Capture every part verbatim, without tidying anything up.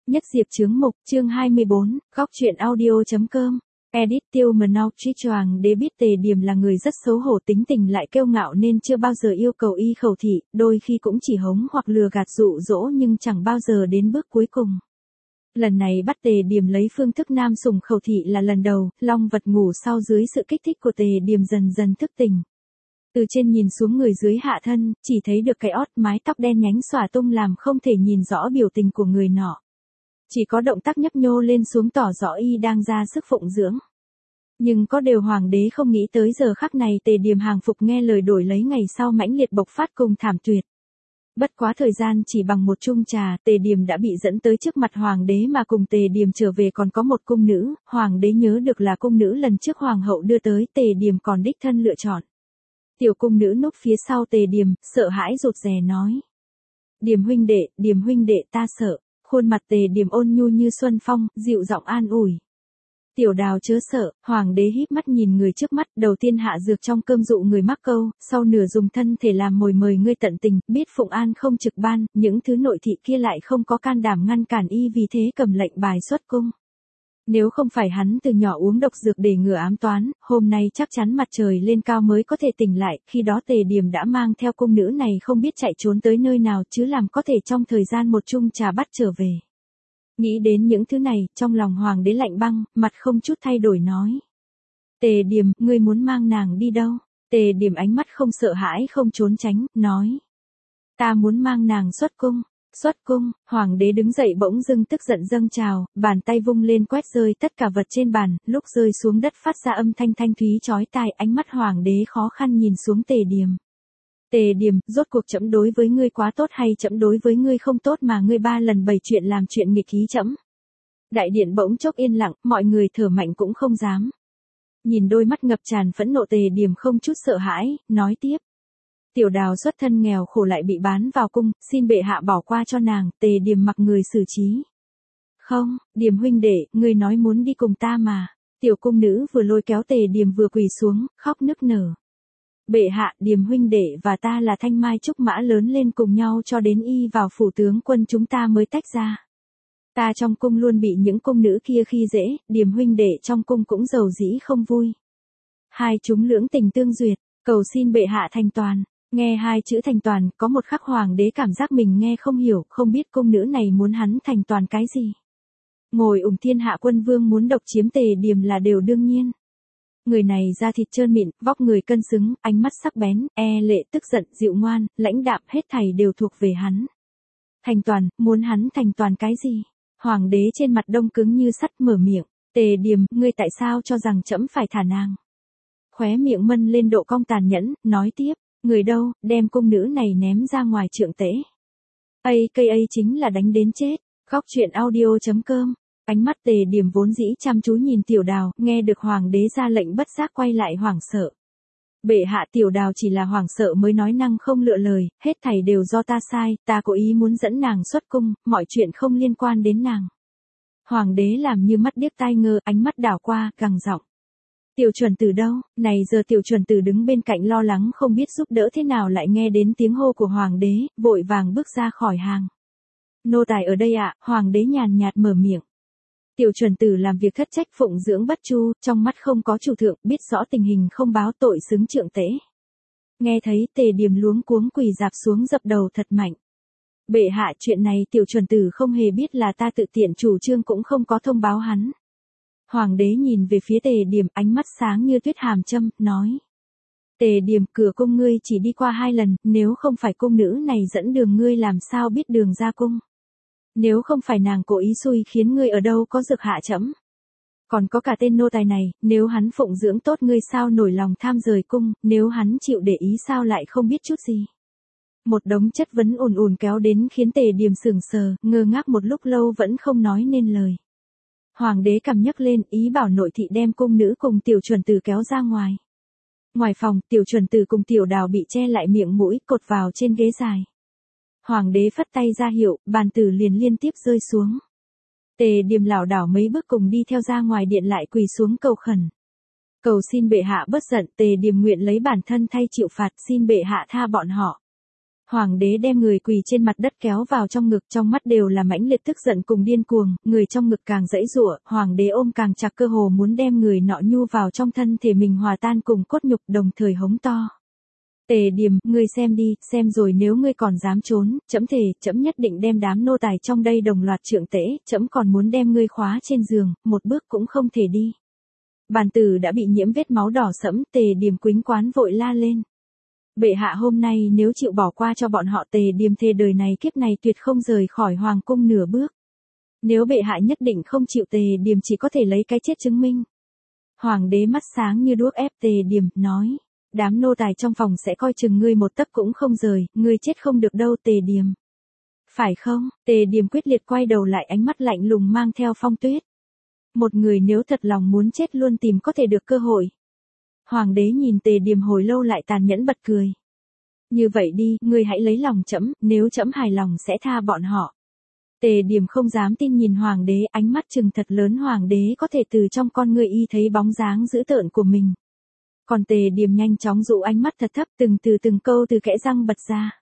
Nhất Diệp chướng mục, chương hai mươi bốn, góc truyện audio.com. Edit Tiêu Minogue Hoàng đế biết Tề Điềm là người rất xấu hổ, tính tình lại kiêu ngạo nên chưa bao giờ yêu cầu y khẩu thị, đôi khi cũng chỉ hống hoặc lừa gạt dụ dỗ nhưng chẳng bao giờ đến bước cuối cùng. Lần này bắt Tề Điềm lấy phương thức nam sủng khẩu thị là lần đầu, Long vật ngủ sau dưới sự kích thích của Tề Điềm dần dần thức tỉnh. Từ trên nhìn xuống người dưới hạ thân, chỉ thấy được cái ót, mái tóc đen nhánh xõa tung làm không thể nhìn rõ biểu tình của người nọ. Chỉ có động tác nhấp nhô lên xuống tỏ rõ y đang ra sức phụng dưỡng. Nhưng có điều hoàng đế không nghĩ tới giờ khắc này Tề Điềm hàng phục nghe lời đổi lấy ngày sau mãnh liệt bộc phát cùng thảm tuyệt. Bất quá thời gian chỉ bằng một chung trà, Tề Điềm đã bị dẫn tới trước mặt hoàng đế mà cùng Tề Điềm trở về còn có một cung nữ, hoàng đế nhớ được là cung nữ lần trước hoàng hậu đưa tới, Tề Điềm còn đích thân lựa chọn. Tiểu cung nữ núp phía sau Tề Điềm, sợ hãi rụt rè nói: "Điềm huynh đệ, Điềm huynh đệ ta sợ." Khuôn mặt Tề Điềm ôn nhu như xuân phong, dịu giọng an ủi: "Tiểu đào chớ sợ." Hoàng đế híp mắt nhìn người trước mắt, đầu tiên hạ dược trong cơm dụ người mắc câu, sau nửa dùng thân thể làm mồi mời ngươi tận tình, biết Phụng An không trực ban, những thứ nội thị kia lại không có can đảm ngăn cản y, vì thế cầm lệnh bài xuất cung. Nếu không phải hắn từ nhỏ uống độc dược để ngừa ám toán, hôm nay chắc chắn mặt trời lên cao mới có thể tỉnh lại, khi đó Tề Điềm đã mang theo cung nữ này không biết chạy trốn tới nơi nào chứ làm có thể trong thời gian một chung trà bắt trở về. Nghĩ đến những thứ này, trong lòng hoàng đế lạnh băng, mặt không chút thay đổi nói: "Tề Điềm, ngươi muốn mang nàng đi đâu?" Tề Điềm ánh mắt không sợ hãi không trốn tránh, nói: "Ta muốn mang nàng xuất cung." Xuất cung, hoàng đế đứng dậy bỗng dưng tức giận dâng trào, bàn tay vung lên quét rơi tất cả vật trên bàn, lúc rơi xuống đất phát ra âm thanh thanh thúy chói tai, ánh mắt hoàng đế khó khăn nhìn xuống Tề Điềm. "Tề Điềm, rốt cuộc trẫm đối với ngươi quá tốt hay trẫm đối với ngươi không tốt mà ngươi ba lần bày chuyện làm chuyện nghịch ý trẫm?" Đại điện bỗng chốc yên lặng, mọi người thở mạnh cũng không dám. Nhìn đôi mắt ngập tràn phẫn nộ Tề Điềm không chút sợ hãi, nói tiếp: "Tiểu đào xuất thân nghèo khổ lại bị bán vào cung, xin bệ hạ bỏ qua cho nàng." Tề Điềm mặc người xử trí: "Không, Điềm huynh đệ, ngươi nói muốn đi cùng ta mà." Tiểu cung nữ vừa lôi kéo Tề Điềm vừa quỳ xuống, khóc nức nở: "Bệ hạ, Điềm huynh đệ và ta là thanh mai trúc mã lớn lên cùng nhau cho đến y vào phủ tướng quân chúng ta mới tách ra. Ta trong cung luôn bị những cung nữ kia khi dễ, Điềm huynh đệ trong cung cũng giàu dĩ không vui. Hai chúng lưỡng tình tương duyệt, cầu xin bệ hạ thành toàn." Nghe hai chữ thành toàn, có một khắc hoàng đế cảm giác mình nghe không hiểu, không biết cung nữ này muốn hắn thành toàn cái gì. Ngồi ủng thiên hạ quân vương muốn độc chiếm Tề Điềm là điều đương nhiên. Người này da thịt trơn mịn, vóc người cân xứng, ánh mắt sắc bén, e lệ tức giận, dịu ngoan, lãnh đạm, hết thảy đều thuộc về hắn. Thành toàn, muốn hắn thành toàn cái gì? Hoàng đế trên mặt đông cứng như sắt mở miệng: "Tề Điềm, ngươi tại sao cho rằng trẫm phải thả nàng?" Khóe miệng mân lên độ cong tàn nhẫn, nói tiếp: "Người đâu, đem cung nữ này ném ra ngoài trượng tễ." a ca a chính là đánh đến chết. Góc truyện audio.com. Ánh mắt Tề Điềm vốn dĩ chăm chú nhìn Tiểu Đào, nghe được hoàng đế ra lệnh bất giác quay lại hoảng sợ. "Bệ hạ, Tiểu Đào chỉ là hoảng sợ mới nói năng không lựa lời, hết thảy đều do ta sai, ta cố ý muốn dẫn nàng xuất cung, mọi chuyện không liên quan đến nàng." Hoàng đế làm như mắt điếc tai ngơ, ánh mắt đảo qua, gằn giọng: "Tiểu chuẩn từ đâu?" Này giờ Tiểu chuẩn từ đứng bên cạnh lo lắng không biết giúp đỡ thế nào lại nghe đến tiếng hô của hoàng đế, vội vàng bước ra khỏi hàng. "Nô tài ở đây ạ." Hoàng đế nhàn nhạt mở miệng. Tiểu chuẩn tử làm việc thất trách phụng dưỡng bất chu, trong mắt không có chủ thượng, biết rõ tình hình không báo tội xứng trượng tễ. Nghe thấy Tề Điềm luống cuống quỳ dạp xuống dập đầu thật mạnh: "Bệ hạ, chuyện này tiểu chuẩn tử không hề biết, là ta tự tiện chủ trương cũng không có thông báo hắn." Hoàng đế nhìn về phía Tề Điềm, ánh mắt sáng như tuyết hàm châm, nói: "Tề Điềm, cửa cung ngươi chỉ đi qua hai lần, nếu không phải cung nữ này dẫn đường ngươi làm sao biết đường ra cung? Nếu không phải nàng cố ý xui khiến ngươi ở đâu có dược hạ trẫm? Còn có cả tên nô tài này, nếu hắn phụng dưỡng tốt ngươi sao nổi lòng tham rời cung, nếu hắn chịu để ý sao lại không biết chút gì?" Một đống chất vấn ùn ùn kéo đến khiến Tề Điềm sững sờ, ngơ ngác một lúc lâu vẫn không nói nên lời. Hoàng đế cầm nhấc lên, ý bảo nội thị đem cung nữ cùng Tiểu chuẩn tử kéo ra ngoài. Ngoài phòng, Tiểu chuẩn tử cùng Tiểu Đào bị che lại miệng mũi, cột vào trên ghế dài. Hoàng đế phất tay ra hiệu, bàn tử liền liên tiếp rơi xuống. Tề Điềm lảo đảo mấy bước cùng đi theo ra ngoài điện, lại quỳ xuống cầu khẩn: "Cầu xin bệ hạ bất giận, Tề Điềm nguyện lấy bản thân thay chịu phạt, xin bệ hạ tha bọn họ." Hoàng đế đem người quỳ trên mặt đất kéo vào trong ngực, trong mắt đều là mãnh liệt tức giận cùng điên cuồng, người trong ngực càng giãy giụa, hoàng đế ôm càng chặt, cơ hồ muốn đem người nọ nhu vào trong thân thể mình hòa tan cùng cốt nhục, đồng thời hống to. Tề Điềm, ngươi xem đi, xem rồi nếu ngươi còn dám trốn, trẫm thề, trẫm nhất định đem đám nô tài trong đây đồng loạt trượng tễ, trẫm còn muốn đem ngươi khóa trên giường, một bước cũng không thể đi. Bàn tử đã bị nhiễm vết máu đỏ sẫm, Tề Điềm quýnh quán vội la lên. Bệ hạ hôm nay nếu chịu bỏ qua cho bọn họ, Tề Điềm thề đời này kiếp này tuyệt không rời khỏi hoàng cung nửa bước. Nếu bệ hạ nhất định không chịu, Tề Điềm chỉ có thể lấy cái chết chứng minh. Hoàng đế mắt sáng như đuốc ép Tề Điềm, nói. Đám nô tài trong phòng sẽ coi chừng ngươi một tấc cũng không rời, ngươi chết không được đâu Tề Điềm. Phải không? Tề Điềm quyết liệt quay đầu lại, ánh mắt lạnh lùng mang theo phong tuyết. Một người nếu thật lòng muốn chết luôn tìm có thể được cơ hội. Hoàng đế nhìn Tề Điềm hồi lâu lại tàn nhẫn bật cười. Như vậy đi, ngươi hãy lấy lòng trẫm, nếu trẫm hài lòng sẽ tha bọn họ. Tề Điềm không dám tin nhìn hoàng đế, ánh mắt trừng thật lớn, hoàng đế có thể từ trong con ngươi y thấy bóng dáng dữ tợn của mình. Còn Tề Điềm nhanh chóng dụ ánh mắt thật thấp, từng từ từng câu từ kẽ răng bật ra.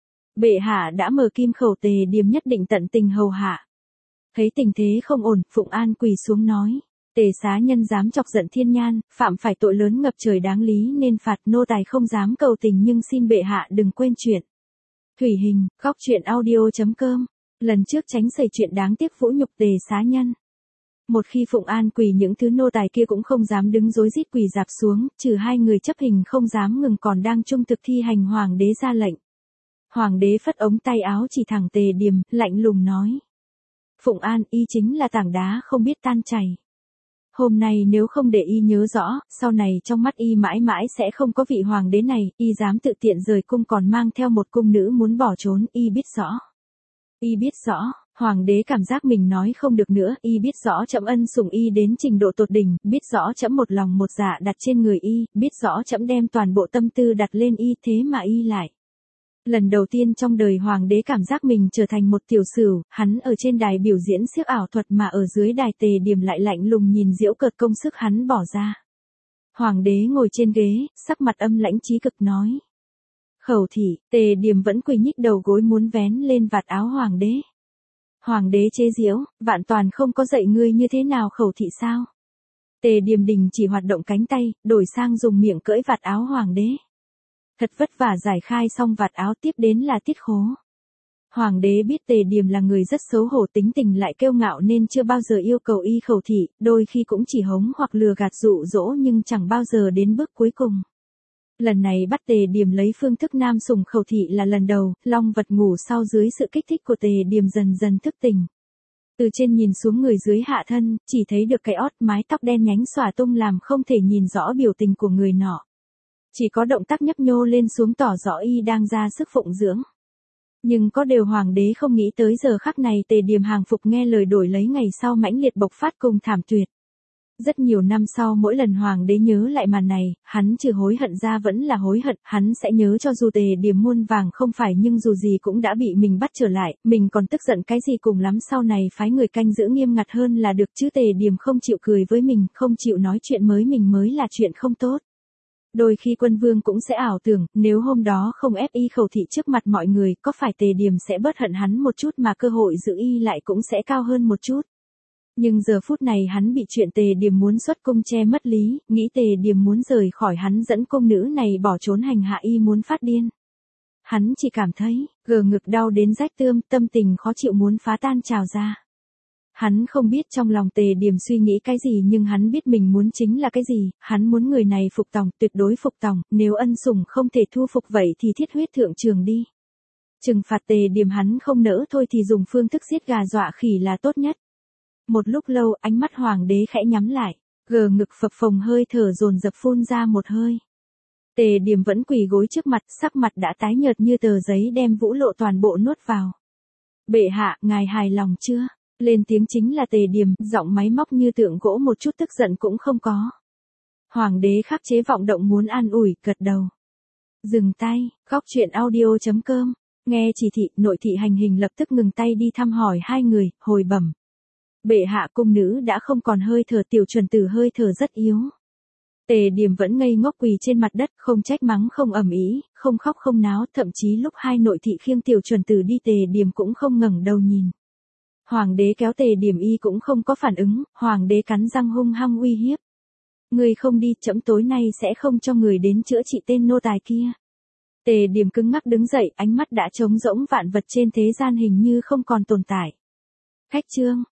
Bệ hạ đã mở kim khẩu, Tề Điềm nhất định tận tình hầu hạ. Thấy tình thế không ổn, Phụng An quỳ xuống nói. Tề xá nhân dám chọc giận thiên nhan, phạm phải tội lớn ngập trời đáng lý nên phạt, nô tài không dám cầu tình nhưng xin bệ hạ đừng quên chuyện. Thủy Hình, góc truyện audio.com. Lần trước tránh xảy chuyện đáng tiếc vũ nhục Tề xá nhân. Một khi Phụng An quỳ, những thứ nô tài kia cũng không dám đứng rối rít quỳ dạp xuống, trừ hai người chấp hình không dám ngừng còn đang trung thực thi hành hoàng đế ra lệnh. Hoàng đế phất ống tay áo chỉ thẳng Tề Điềm, lạnh lùng nói. Phụng An, y chính là tảng đá không biết tan chảy. Hôm nay nếu không để y nhớ rõ, sau này trong mắt y mãi mãi sẽ không có vị hoàng đế này, y dám tự tiện rời cung còn mang theo một cung nữ muốn bỏ trốn, y biết rõ. Y biết rõ, hoàng đế cảm giác mình nói không được nữa, y biết rõ trẫm ân sủng y đến trình độ tột đỉnh, biết rõ trẫm một lòng một dạ đặt trên người y, biết rõ trẫm đem toàn bộ tâm tư đặt lên y, thế mà y lại. Lần đầu tiên trong đời hoàng đế cảm giác mình trở thành một tiểu sửu, hắn ở trên đài biểu diễn xiếc ảo thuật mà ở dưới đài Tề Điềm lại lạnh lùng nhìn giễu cợt công sức hắn bỏ ra. Hoàng đế ngồi trên ghế, sắc mặt âm lãnh chí cực nói. Khẩu thị, Tề Điềm vẫn quỳ nhích đầu gối muốn vén lên vạt áo hoàng đế. Hoàng đế chế giễu, vạn toàn không có dạy ngươi như thế nào khẩu thị sao? Tề Điềm đình chỉ hoạt động cánh tay, đổi sang dùng miệng cưỡi vạt áo hoàng đế. Thật vất vả giải khai xong vạt áo, tiếp đến là tiết khố. Hoàng đế biết Tề Điềm là người rất xấu hổ, tính tình lại kiêu ngạo nên chưa bao giờ yêu cầu y khẩu thị, đôi khi cũng chỉ hống hoặc lừa gạt dụ dỗ nhưng chẳng bao giờ đến bước cuối cùng. Lần này bắt Tề Điềm lấy phương thức nam sủng khẩu thị là lần đầu, long vật ngủ sau dưới sự kích thích của Tề Điềm dần dần thức tỉnh. Từ trên nhìn xuống người dưới hạ thân, chỉ thấy được cái ót, mái tóc đen nhánh xõa tung làm không thể nhìn rõ biểu tình của người nọ. Chỉ có động tác nhấp nhô lên xuống tỏ rõ y đang ra sức phụng dưỡng. Nhưng có điều hoàng đế không nghĩ tới giờ khắc này Tề Điềm hàng phục nghe lời đổi lấy ngày sau mãnh liệt bộc phát cùng thảm tuyệt. Rất nhiều năm sau mỗi lần hoàng đế nhớ lại màn này, hắn trừ hối hận ra vẫn là hối hận, hắn sẽ nhớ cho dù Tề Điềm muôn vàng không phải nhưng dù gì cũng đã bị mình bắt trở lại, mình còn tức giận cái gì cùng lắm sau này phái người canh giữ nghiêm ngặt hơn là được chứ. Tề Điềm không chịu cười với mình, không chịu nói chuyện mới mình mới là chuyện không tốt. Đôi khi quân vương cũng sẽ ảo tưởng, nếu hôm đó không ép y khẩu thị trước mặt mọi người, có phải Tề Điềm sẽ bớt hận hắn một chút mà cơ hội giữ y lại cũng sẽ cao hơn một chút. Nhưng giờ phút này hắn bị chuyện Tề Điềm muốn xuất cung che mất lý, nghĩ Tề Điềm muốn rời khỏi hắn dẫn cung nữ này bỏ trốn hành hạ y muốn phát điên. Hắn chỉ cảm thấy, gờ ngực đau đến rách tươm, tâm tình khó chịu muốn phá tan trào ra. Hắn không biết trong lòng Tề Điềm suy nghĩ cái gì nhưng hắn biết mình muốn chính là cái gì, hắn muốn người này phục tòng, tuyệt đối phục tòng, nếu ân sủng không thể thu phục vậy thì thiết huyết thượng trường đi. Trừng phạt Tề Điềm hắn không nỡ thôi thì dùng phương thức giết gà dọa khỉ là tốt nhất. Một lúc lâu ánh mắt hoàng đế khẽ nhắm lại, gờ ngực phập phồng hơi thở dồn dập phun ra một hơi. Tề Điềm vẫn quỳ gối trước mặt, sắc mặt đã tái nhợt như tờ giấy đem vũ lộ toàn bộ nuốt vào. Bệ hạ, ngài hài lòng chưa? Lên tiếng chính là Tề Điềm, giọng máy móc như tượng gỗ một chút tức giận cũng không có. Hoàng đế khắc chế vọng động muốn an ủi, gật đầu. Dừng tay, góc truyện audio.com, nghe chỉ thị, nội thị hành hình lập tức ngừng tay đi thăm hỏi hai người, hồi bẩm. Bệ hạ cung nữ đã không còn hơi thở, tiểu chuẩn tử hơi thở rất yếu. Tề Điềm vẫn ngây ngốc quỳ trên mặt đất, không trách mắng không ầm ĩ, không khóc không náo, thậm chí lúc hai nội thị khiêng Tiểu Chuẩn Tử đi Tề Điềm cũng không ngẩng đầu nhìn. Hoàng đế kéo Tề Điềm y cũng không có phản ứng, hoàng đế cắn răng hung hăng uy hiếp. Người không đi, trẫm tối nay sẽ không cho người đến chữa trị tên nô tài kia. Tề Điềm cứng ngắc đứng dậy, ánh mắt đã trống rỗng, vạn vật trên thế gian hình như không còn tồn tại. Khách trương,